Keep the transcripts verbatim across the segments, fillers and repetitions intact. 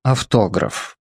Автограф.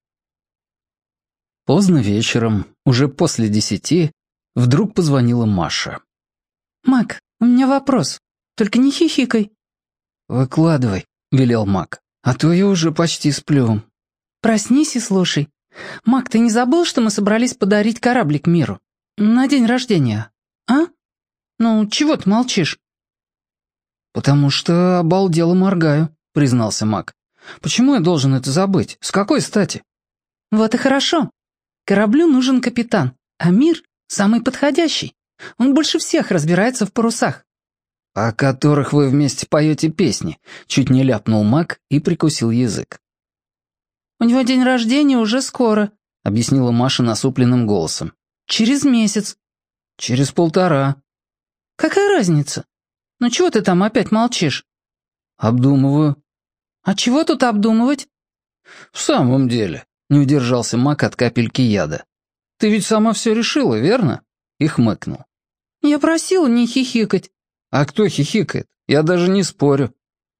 Поздно вечером, уже после десяти, вдруг позвонила Маша. «Мак, у меня вопрос. Только не хихикай». «Выкладывай», — велел Мак, — «а то я уже почти сплю». «Проснись и слушай. Мак, ты не забыл, что мы собрались подарить кораблик миру? На день рождения. А? Ну, чего ты молчишь?» «Потому что обалдело моргаю», — признался Мак. «Почему я должен это забыть? С какой стати?» «Вот и хорошо. Кораблю нужен капитан, а мир самый подходящий. Он больше всех разбирается в парусах». «О которых вы вместе поете песни», — чуть не ляпнул Мак и прикусил язык. «У него день рождения уже скоро», — объяснила Маша насупленным голосом. «Через месяц». «Через полтора». «Какая разница? Ну чего ты там опять молчишь?» «Обдумываю». «А чего тут обдумывать?» «В самом деле», — не удержался Мак от капельки яда. «Ты ведь сама все решила, верно?» И хмыкнул. «Я просила не хихикать». «А кто хихикает? Я даже не спорю».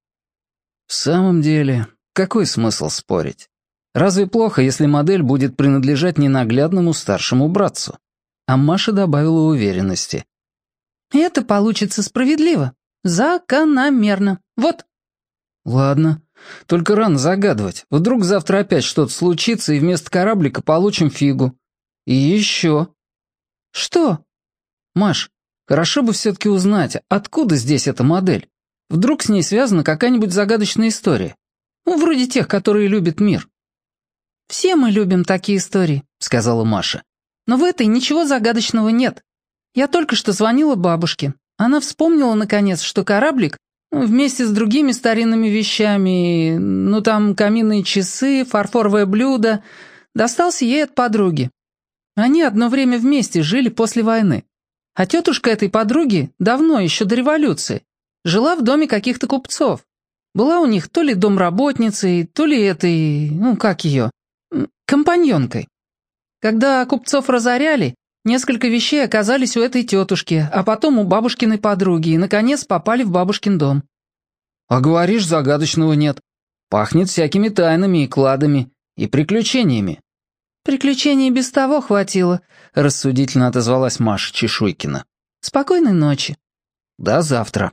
В самом деле, какой смысл спорить? Разве плохо, если модель будет принадлежать ненаглядному старшему братцу? А Маша добавила уверенности. «Это получится справедливо. Закономерно. Вот». «Ладно. Только рано загадывать. Вдруг завтра опять что-то случится, и вместо кораблика получим фигу. И еще». «Что?» «Маш, хорошо бы все-таки узнать, откуда здесь эта модель. Вдруг с ней связана какая-нибудь загадочная история. Ну, вроде тех, которые любят мир». «Все мы любим такие истории», — сказала Маша. «Но в этой ничего загадочного нет. Я только что звонила бабушке. Она вспомнила, наконец, что кораблик ну, вместе с другими старинными вещами, ну там каминные часы, фарфоровое блюдо, достался ей от подруги. Они одно время вместе жили после войны. А тетушка этой подруги давно, еще до революции, жила в доме каких-то купцов. Была у них то ли домработницей, то ли этой, ну как ее, компаньонкой. Когда купцов разоряли, несколько вещей оказались у этой тетушки, а потом у бабушкиной подруги и, наконец, попали в бабушкин дом». «А говоришь, загадочного нет. Пахнет всякими тайнами и кладами, и приключениями». «Приключений без того хватило», — рассудительно отозвалась Маша Чешуйкина. «Спокойной ночи». «До завтра».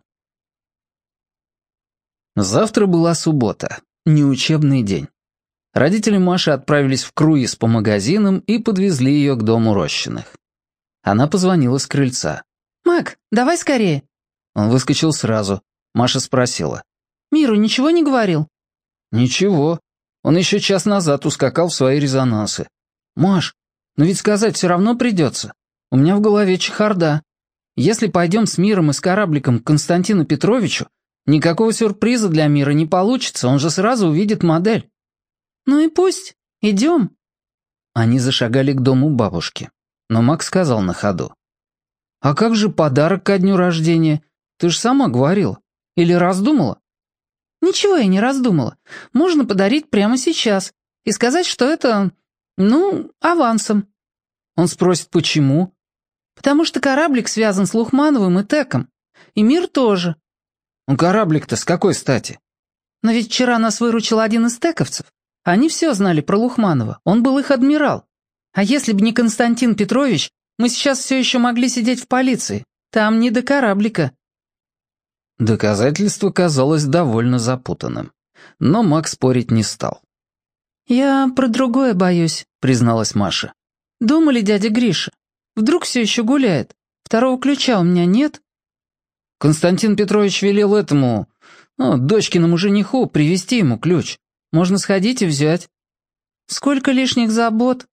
Завтра была суббота, неучебный день. Родители Маши отправились в круиз по магазинам и подвезли ее к дому Рощиных. Она позвонила с крыльца. «Мак, давай скорее». Он выскочил сразу. Маша спросила. «Миру ничего не говорил?» «Ничего. Он еще час назад ускакал в свои резонансы. Маш, но ведь сказать все равно придется. У меня в голове чехарда. Если пойдем с Миром и с корабликом к Константину Петровичу, никакого сюрприза для Мира не получится, он же сразу увидит модель». «Ну и пусть. Идем». Они зашагали к дому бабушки. Но Макс сказал на ходу. «А как же подарок ко дню рождения? Ты же сама говорила. Или раздумала?» «Ничего я не раздумала. Можно подарить прямо сейчас и сказать, что это, ну, авансом». Он спросит, почему? «Потому что кораблик связан с Лухмановым и Теком. И Мир тоже». «Ну кораблик-то с какой стати?» «Но ведь вчера нас выручил один из тековцев. Они все знали про Лухманова, он был их адмирал. А если бы не Константин Петрович, мы сейчас все еще могли сидеть в полиции. Там не до кораблика». Доказательство казалось довольно запутанным. Но Макс спорить не стал. «Я про другое боюсь», — призналась Маша. «Дома ли дядя Гриша? Вдруг все еще гуляет? Второго ключа у меня нет». Константин Петрович велел этому, ну, дочкиному жениху, привезти ему ключ. Можно сходить и взять». «Сколько лишних забот?»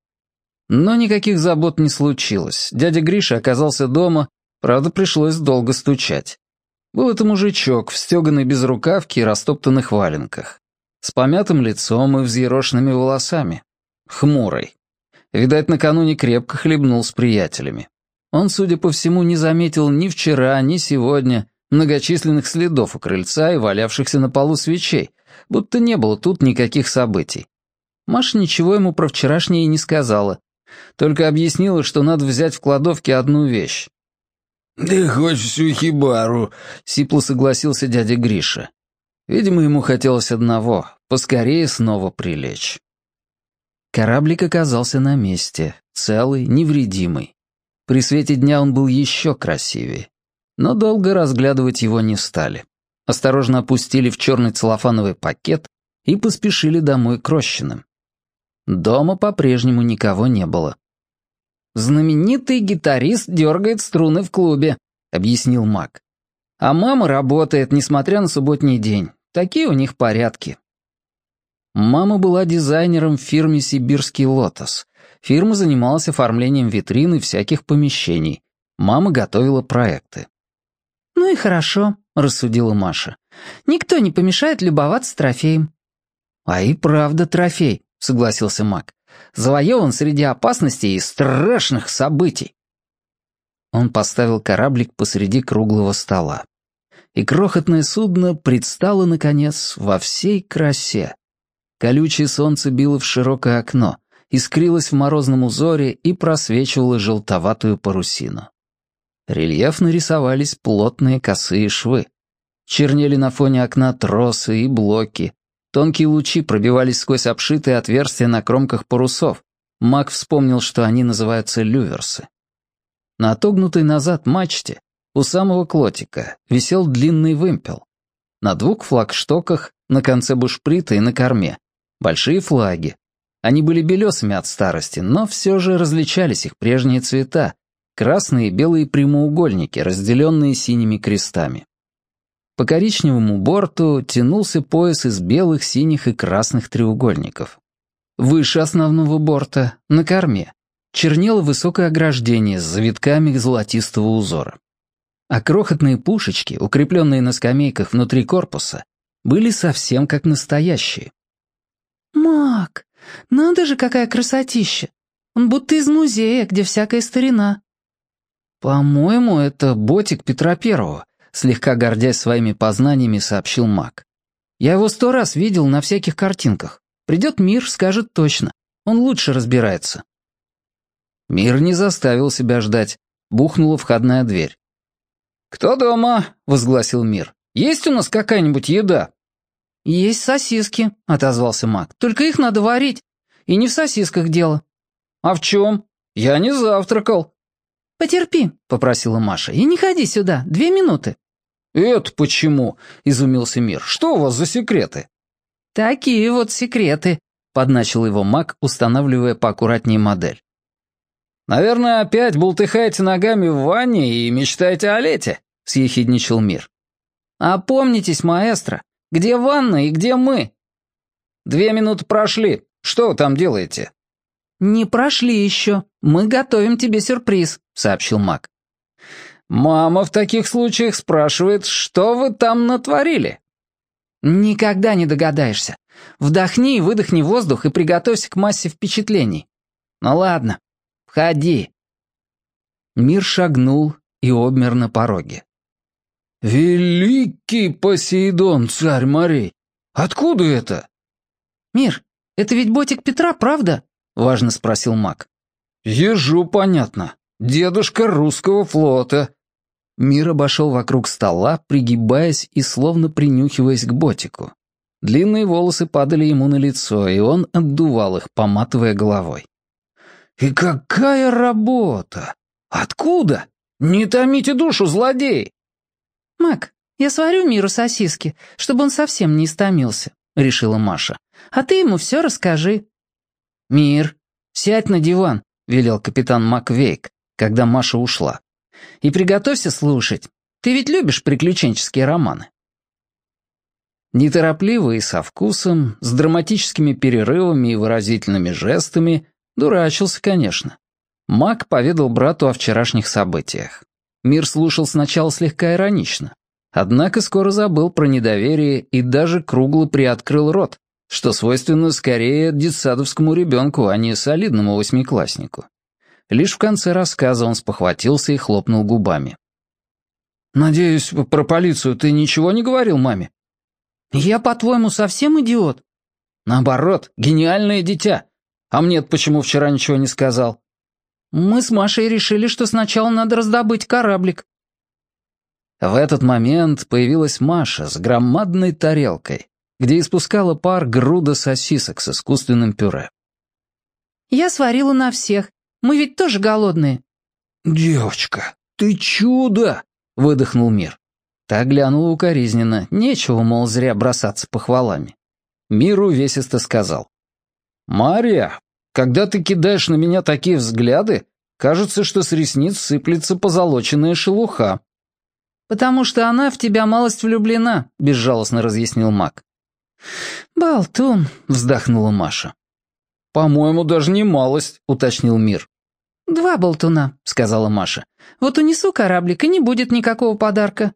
Но никаких забот не случилось. Дядя Гриша оказался дома, правда, пришлось долго стучать. Был это мужичок в стеганой безрукавке и растоптанных валенках, с помятым лицом и взъерошенными волосами. Хмурый. Видать, накануне крепко хлебнул с приятелями. Он, судя по всему, не заметил ни вчера, ни сегодня многочисленных следов у крыльца и валявшихся на полу свечей, будто не было тут никаких событий. Маша ничего ему про вчерашнее и не сказала, только объяснила, что надо взять в кладовке одну вещь. «Да хоть всю хибару», — сипло согласился дядя Гриша. Видимо, ему хотелось одного — поскорее снова прилечь. Кораблик оказался на месте, целый, невредимый. При свете дня он был еще красивее. Но долго разглядывать его не стали. Осторожно опустили в черный целлофановый пакет и поспешили домой к Рощиным. Дома по-прежнему никого не было. «Знаменитый гитарист дергает струны в клубе», — объяснил Мак. «А мама работает, несмотря на субботний день. Такие у них порядки». Мама была дизайнером в фирме «Сибирский лотос». Фирма занималась оформлением витрин и всяких помещений. Мама готовила проекты. «Ну и хорошо», — рассудила Маша. «Никто не помешает любоваться трофеем». «А и правда трофей», — согласился Мак. «Завоеван среди опасностей и страшных событий». Он поставил кораблик посреди круглого стола. И крохотное судно предстало, наконец, во всей красе. Колючее солнце било в широкое окно, искрилось в морозном узоре и просвечивало желтоватую парусину. Рельефно рисовались плотные косые швы. Чернели на фоне окна тросы и блоки. Тонкие лучи пробивались сквозь обшитые отверстия на кромках парусов. Мак вспомнил, что они называются люверсы. На отогнутой назад мачте, у самого клотика, висел длинный вымпел. На двух флагштоках, на конце бушприта и на корме, большие флаги. Они были белесыми от старости, но все же различались их прежние цвета, красные и белые прямоугольники, разделенные синими крестами. По коричневому борту тянулся пояс из белых, синих и красных треугольников. Выше основного борта, на корме, чернело высокое ограждение с завитками золотистого узора. А крохотные пушечки, укрепленные на скамейках внутри корпуса, были совсем как настоящие. «Мак, надо же, какая красотища! Он будто из музея, где всякая старина». «По-моему, это ботик Петра Первого», — слегка гордясь своими познаниями, сообщил Мак. «Я его сто раз видел на всяких картинках. Придет Мир, скажет точно. Он лучше разбирается». Мир не заставил себя ждать. Бухнула входная дверь. «Кто дома?» — возгласил Мир. «Есть у нас какая-нибудь еда?» «Есть сосиски», — отозвался Мак. «Только их надо варить. И не в сосисках дело». «А в чем? Я не завтракал». «Потерпи», — попросила Маша, — «и не ходи сюда. Две минуты». «Это почему?» — изумился Мир. «Что у вас за секреты?» «Такие вот секреты», — подначил его Мак, устанавливая поаккуратнее модель. «Наверное, опять бултыхаете ногами в ванне и мечтаете о лете», — съехидничал Мир. «Опомнитесь, маэстро, где ванна и где мы?» «Две минуты прошли. Что вы там делаете?» «Не прошли еще. Мы готовим тебе сюрприз», — сообщил Мак. «Мама в таких случаях спрашивает, что вы там натворили?» «Никогда не догадаешься. Вдохни и выдохни воздух и приготовься к массе впечатлений. Ну ладно, входи». Мир шагнул и обмер на пороге. «Великий Посейдон, царь морей! Откуда это?» «Мир, это ведь ботик Петра, правда?» — важно спросил Мак. «Ежу понятно. Дедушка русского флота». Мир обошел вокруг стола, пригибаясь и словно принюхиваясь к ботику. Длинные волосы падали ему на лицо, и он отдувал их, поматывая головой. «И какая работа! Откуда? Не томите душу, злодей!» «Мак, я сварю Миру сосиски, чтобы он совсем не истомился», — решила Маша. «А ты ему все расскажи». «Мир, сядь на диван», — велел капитан Маквейк, когда Маша ушла. «И приготовься слушать. Ты ведь любишь приключенческие романы». Неторопливо и со вкусом, с драматическими перерывами и выразительными жестами, дурачился, конечно. Мак поведал брату о вчерашних событиях. Мир слушал сначала слегка иронично, однако скоро забыл про недоверие и даже кругло приоткрыл рот, что свойственно скорее детсадовскому ребенку, а не солидному восьмикласснику. Лишь в конце рассказа он спохватился и хлопнул губами. «Надеюсь, про полицию ты ничего не говорил маме?» «Я, по-твоему, совсем идиот?» «Наоборот, гениальное дитя. А мне-то почему вчера ничего не сказал?» «Мы с Машей решили, что сначала надо раздобыть кораблик». В этот момент появилась Маша с громадной тарелкой, где испускала пар груда сосисок с искусственным пюре. «Я сварила на всех. Мы ведь тоже голодные». «Девочка, ты чудо!» — выдохнул Мир. Та глянула укоризненно. Нечего, мол, зря бросаться похвалами. Мир увесисто сказал. «Мария, когда ты кидаешь на меня такие взгляды, кажется, что с ресниц сыплется позолоченная шелуха». «Потому что она в тебя малость влюблена», — безжалостно разъяснил Мак. «Болтун», — вздохнула Маша. «По-моему, даже не малость», — уточнил Мир. «Два болтуна», — сказала Маша. «Вот унесу кораблик, и не будет никакого подарка».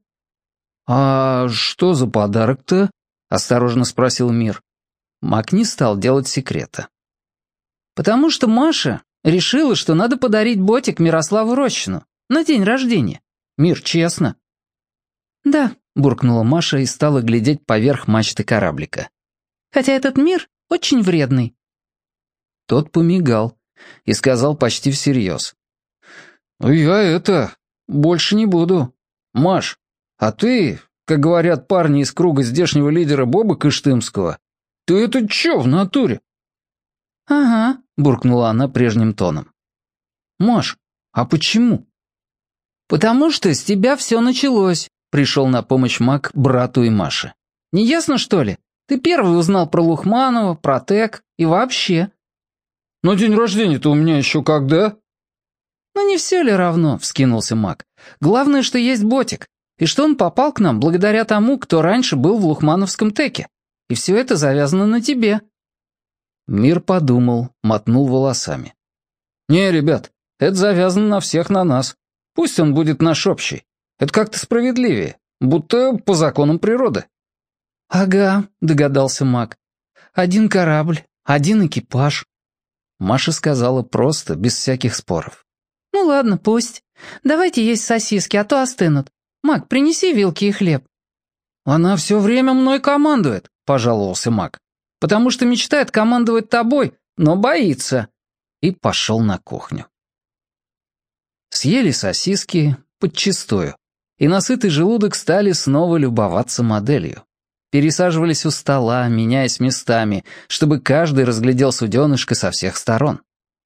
«А что за подарок-то?» — осторожно спросил Мир. Мак не стал делать секрета. «Потому что Маша решила, что надо подарить ботик Мирославу Рощину на день рождения. Мир, честно». «Да», — буркнула Маша и стала глядеть поверх мачты кораблика. «Хотя этот мир очень вредный». Тот помигал и сказал почти всерьез. «Я это... больше не буду. Маш, а ты, как говорят парни из круга здешнего лидера Боба Кыштымского, ты это чё в натуре?» «Ага», — буркнула она прежним тоном. «Маш, а почему?» «Потому что с тебя все началось», — пришел на помощь Мак брату и Маше. «Не ясно, что ли? Ты первый узнал про Лухманова, про ТЭК и вообще». «Но день рождения-то у меня еще когда?» «Ну не все ли равно?» — вскинулся Мак. «Главное, что есть ботик, и что он попал к нам благодаря тому, кто раньше был в Лухмановском ТЭКе. И все это завязано на тебе». Мир подумал, мотнул волосами. «Не, ребят, это завязано на всех на нас. Пусть он будет наш общий. Это как-то справедливее, будто по законам природы». «Ага», — догадался Мак. «Один корабль, один экипаж». Маша сказала просто, без всяких споров. «Ну ладно, пусть. Давайте есть сосиски, а то остынут. Мак, принеси вилки и хлеб». «Она все время мной командует», — пожаловался Мак. «Потому что мечтает командовать тобой, но боится». И пошел на кухню. Съели сосиски подчистую, и на сытый желудок стали снова любоваться моделью. Пересаживались у стола, меняясь местами, чтобы каждый разглядел суденышко со всех сторон.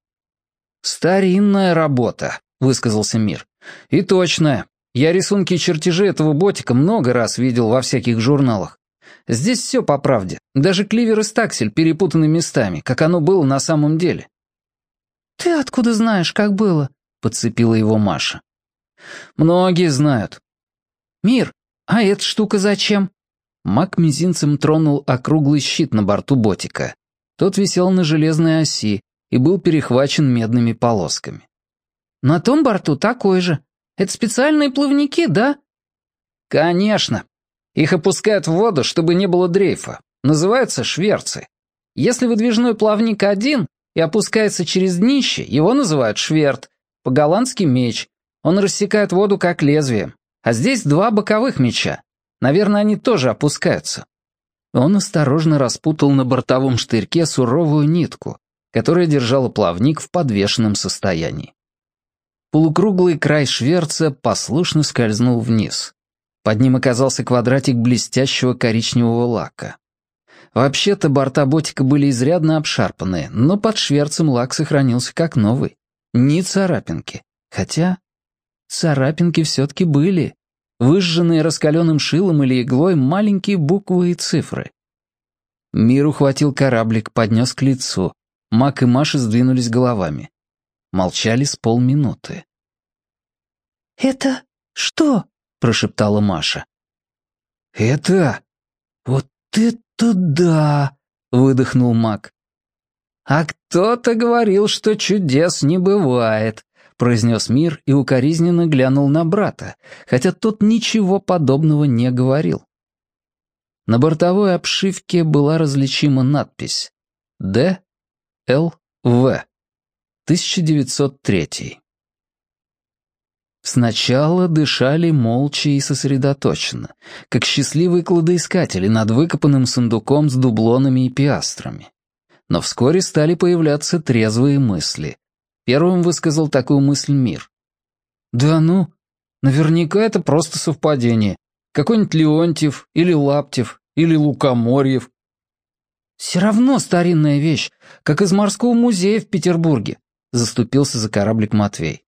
«Старинная работа», — высказался Мир. «И точная. Я рисунки и чертежи этого ботика много раз видел во всяких журналах. Здесь все по правде. Даже кливер и стаксель перепутаны местами, как оно было на самом деле». «Ты откуда знаешь, как было?» — подцепила его Маша. «Многие знают». «Мир, а эта штука зачем?» Мак мизинцем тронул округлый щит на борту ботика. Тот висел на железной оси и был перехвачен медными полосками. «На том борту такой же. Это специальные плавники, да?» «Конечно. Их опускают в воду, чтобы не было дрейфа. Называются шверцы. Если выдвижной плавник один и опускается через днище, его называют шверт, по-голландски меч. Он рассекает воду как лезвием. А здесь два боковых меча. Наверное, они тоже опускаются». Он осторожно распутал на бортовом штырьке суровую нитку, которая держала плавник в подвешенном состоянии. Полукруглый край шверца послушно скользнул вниз. Под ним оказался квадратик блестящего коричневого лака. Вообще-то борта ботика были изрядно обшарпаны, но под шверцем лак сохранился как новый. Ни царапинки. Хотя царапинки все-таки были. Выжженные раскаленным шилом или иглой маленькие буквы и цифры. Мир ухватил кораблик, поднес к лицу. Мак и Маша сдвинулись головами. Молчали с полминуты. «Это что?» — прошептала Маша. «Это... вот это да!» — выдохнул Мак. «А кто-то говорил, что чудес не бывает», — произнес Мир и укоризненно глянул на брата, хотя тот ничего подобного не говорил. На бортовой обшивке была различима надпись «Д. Л. В. тысяча девятьсот третий». Сначала дышали молча и сосредоточенно, как счастливые кладоискатели над выкопанным сундуком с дублонами и пиастрами. Но вскоре стали появляться трезвые мысли. Первым высказал такую мысль Мир. «Да ну, Наверняка это просто совпадение. Какой-нибудь Леонтьев, или Лаптев, или Лукоморьев. «Все равно старинная вещь, как из морского музея в Петербурге», — заступился за кораблик Матвей.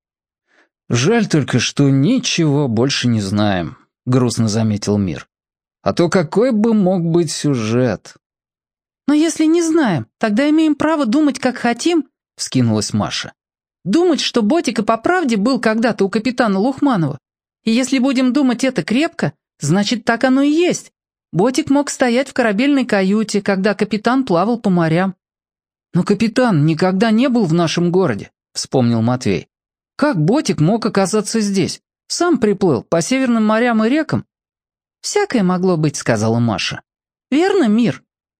«Жаль только, что ничего больше не знаем», — грустно заметил Мир. «А то какой бы мог быть сюжет?» «Но если не знаем, тогда имеем право думать, как хотим», — вскинулась Маша. «Думать, что Ботик и по правде был когда-то у капитана Лухманова. И если будем думать это крепко, значит, так оно и есть. Ботик мог стоять в корабельной каюте, когда капитан плавал по морям». «Но капитан никогда не был в нашем городе», — вспомнил Матвей. «Как Ботик мог оказаться здесь? Сам приплыл по северным морям и рекам». «Всякое могло быть», — сказала Маша. «Верно, Мир?»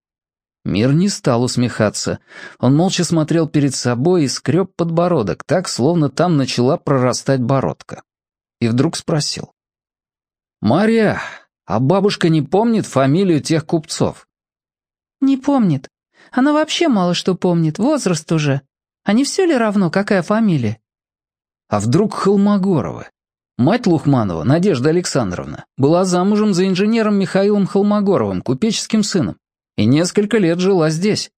Мир не стал усмехаться. Он молча смотрел перед собой и скреб подбородок, так, словно там начала прорастать бородка. И вдруг спросил. «Марья, а бабушка не помнит фамилию тех купцов?» «Не помнит. Она вообще мало что помнит, возраст уже. А не все ли равно, какая фамилия?» «А вдруг Холмогоровы? Мать Лухманова, Надежда Александровна, была замужем за инженером Михаилом Холмогоровым, купеческим сыном, и несколько лет жила здесь».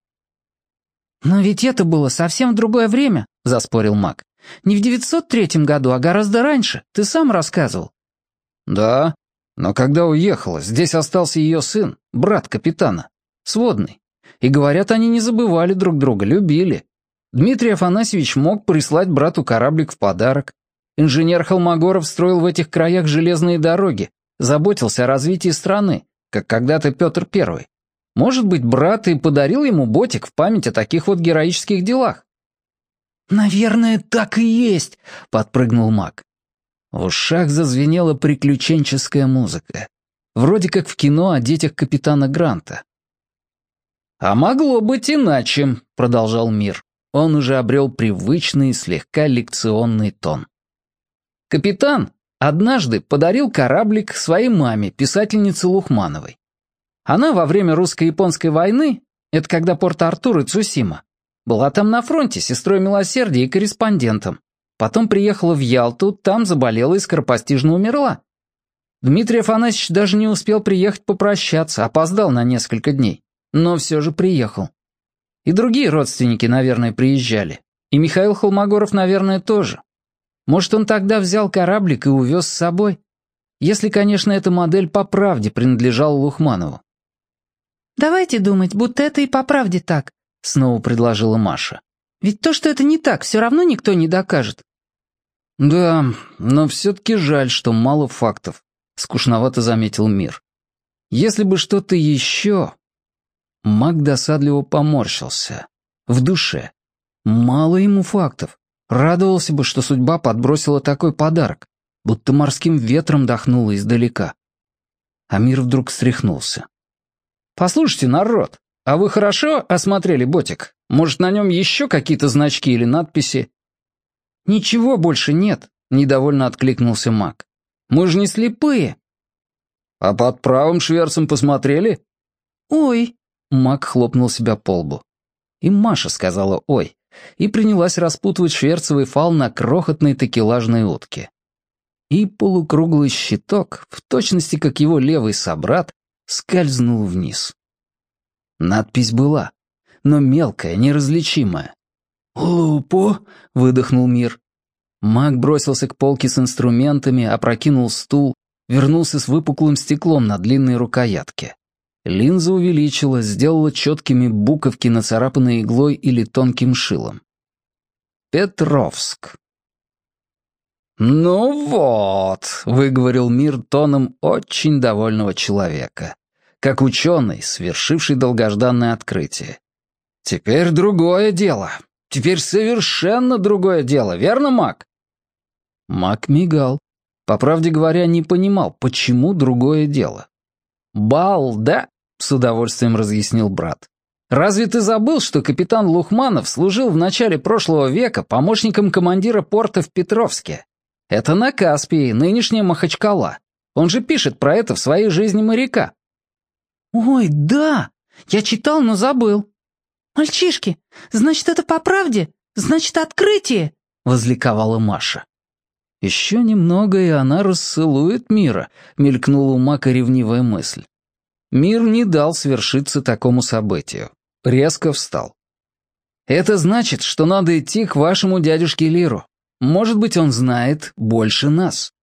«Но ведь это было совсем в другое время», — заспорил Мак. «Не в девятьсот третьем году, а гораздо раньше. Ты сам рассказывал». «Да, но когда уехала, здесь остался ее сын, брат капитана, сводный. И, говорят, они не забывали друг друга, любили. Дмитрий Афанасьевич мог прислать брату кораблик в подарок. Инженер Холмогоров строил в этих краях железные дороги, заботился о развитии страны, как когда-то Петр Первый. Может быть, брат и подарил ему ботик в память о таких вот героических делах?» «Наверное, так и есть», — подпрыгнул Мак. В ушах зазвенела приключенческая музыка. Вроде как в кино о детях капитана Гранта. «А могло быть иначе», — продолжал Мир. Он уже обрел привычный, слегка лекционный тон. «Капитан однажды подарил кораблик своей маме, писательнице Лухмановой. Она во время русско-японской войны, это когда Порт-Артур и Цусима, была там на фронте сестрой милосердия и корреспондентом. Потом приехала в Ялту, там заболела и скоропостижно умерла. Дмитрий Афанасьевич даже не успел приехать попрощаться, опоздал на несколько дней, но все же приехал. И другие родственники, наверное, приезжали. И Михаил Холмогоров, наверное, тоже. Может, он тогда взял кораблик и увез с собой? Если, конечно, эта модель по правде принадлежала Лухманову». «Давайте думать, будто это и по правде так», — снова предложила Маша. «Ведь то, что это не так, все равно никто не докажет». «Да, но все-таки жаль, что мало фактов», — скучновато заметил Мир. «Если бы что-то еще...» Мак досадливо поморщился. В душе. Мало ему фактов. Радовался бы, что судьба подбросила такой подарок, будто морским ветром дохнула издалека. А Мир вдруг встряхнулся. «Послушайте, народ, а вы хорошо осмотрели ботик? Может, на нем еще какие-то значки или надписи?» «Ничего больше нет», — недовольно откликнулся Мак. «Мы же не слепые». «А под правым шверцем посмотрели?» «Ой», — Мак хлопнул себя по лбу. И Маша сказала «ой», и принялась распутывать шверцевый фал на крохотной такелажной утке. И полукруглый щиток, в точности как его левый собрат, скользнул вниз. Надпись была, но мелкая, неразличимая. «Лупо!» — выдохнул Мир. Мак бросился к полке с инструментами, опрокинул стул, вернулся с выпуклым стеклом на длинной рукоятке. Линза увеличилась, сделала четкими буковки, нацарапанные иглой или тонким шилом. Петровск. «Ну вот», — выговорил Мир тоном очень довольного человека, как ученый, совершивший долгожданное открытие. «Теперь другое дело. Теперь совершенно другое дело, верно, Мак?» Мак мигал. По правде говоря, не понимал, почему другое дело. «Балда», — с удовольствием разъяснил брат. «Разве ты забыл, что капитан Лухманов служил в начале прошлого века помощником командира порта в Петровске? Это на Каспии, нынешняя Махачкала. Он же пишет про это в своей жизни моряка». «Ой, да! Я читал, но забыл». «Мальчишки, значит, это по правде? Значит, открытие!» — возликовала Маша. Еще немного, и она расцелует Мира, мелькнула у Мака ревнивая мысль. Мир не дал свершиться такому событию. Резко встал. «Это значит, что надо идти к вашему дядюшке Лиру. Может быть, он знает больше нас».